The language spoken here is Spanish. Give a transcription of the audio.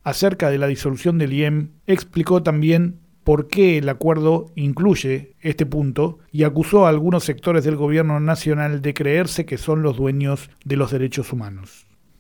acerca de la disolución del IEM, explicó también por qué el acuerdo incluye este punto y acusó a algunos sectores del gobierno nacional de creerse que son los dueños de los derechos humanos.